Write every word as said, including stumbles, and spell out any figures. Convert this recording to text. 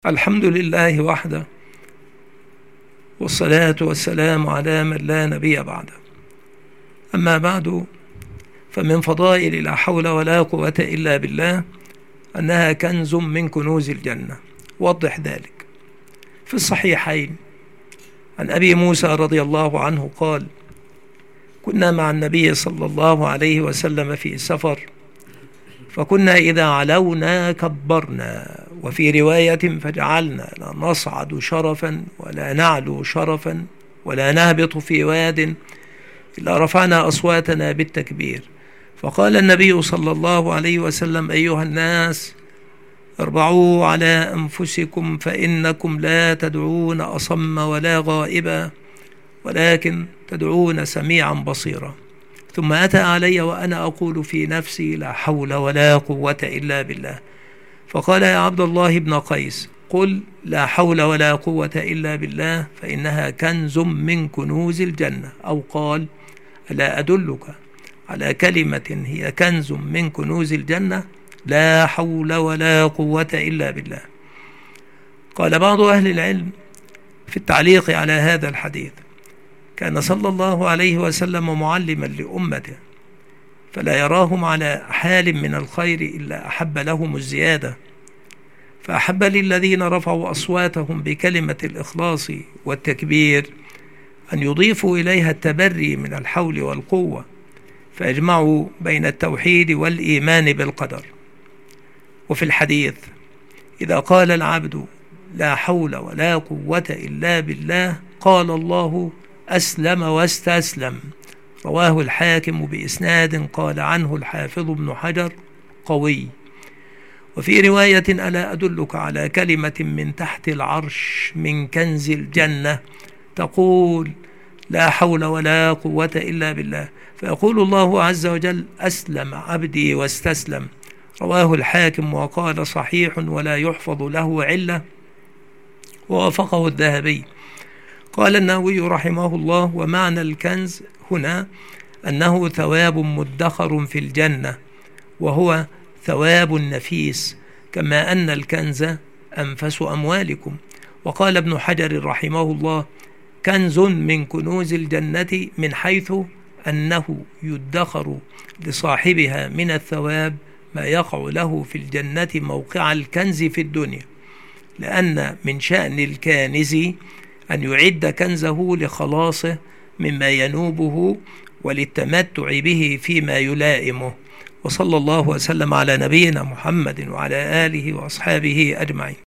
الحمد لله وحده، والصلاة والسلام على من لا نبي بعده. أما بعد، فمن فضائل لا حول ولا قوة إلا بالله أنها كنز من كنوز الجنة. وضح ذلك. في الصحيحين عن أبي موسى رضي الله عنه قال: كنا مع النبي صلى الله عليه وسلم في سفر، فكنا إذا علونا كبرنا، وفي رواية فجعلنا لا نصعد شرفا ولا نعلو شرفا ولا نهبط في واد إلا رفعنا أصواتنا بالتكبير. فقال النبي صلى الله عليه وسلم: أيها الناس، اربعوا على أنفسكم، فإنكم لا تدعون أصم ولا غائبا، ولكن تدعون سميعا بصيرا. ثم أتى علي وأنا أقول في نفسي: لا حول ولا قوة إلا بالله. فقال: يا عبد الله بن قيس، قل لا حول ولا قوة إلا بالله، فإنها كنز من كنوز الجنة. أو قال: ألا أدلك على كلمة هي كنز من كنوز الجنة؟ لا حول ولا قوة إلا بالله. قال بعض أهل العلم في التعليق على هذا الحديث: كان صلى الله عليه وسلم معلما لأمته، فلا يراهم على حال من الخير إلا أحب لهم الزيادة، فأحب للذين رفعوا أصواتهم بكلمة الإخلاص والتكبير أن يضيفوا إليها التبري من الحول والقوة، فيجمعوا بين التوحيد والإيمان بالقدر. وفي الحديث: إذا قال العبد لا حول ولا قوة إلا بالله، قال الله: أسلم واستسلم. رواه الحاكم بإسناد قال عنه الحافظ ابن حجر: قوي. وفي رواية: ألا أدلك على كلمة من تحت العرش من كنز الجنة، تقول لا حول ولا قوة إلا بالله، فيقول الله عز وجل: أسلم عبدي واستسلم. رواه الحاكم وقال: صحيح ولا يحفظ له علة، ووافقه الذهبي. قال النووي رحمه الله: ومعنى الكنز هنا أنه ثواب مدخر في الجنة، وهو ثواب نفيس، كما أن الكنز أنفس أموالكم. وقال ابن حجر رحمه الله: كنز من كنوز الجنة، من حيث أنه يدخر لصاحبها من الثواب ما يقع له في الجنة موقع الكنز في الدنيا، لأن من شأن الكانز أن يعد كنزه لخلاصه مما ينوبه وللتمتع به فيما يلائمه. وصلى الله وسلم على نبينا محمد وعلى آله وأصحابه أجمعين.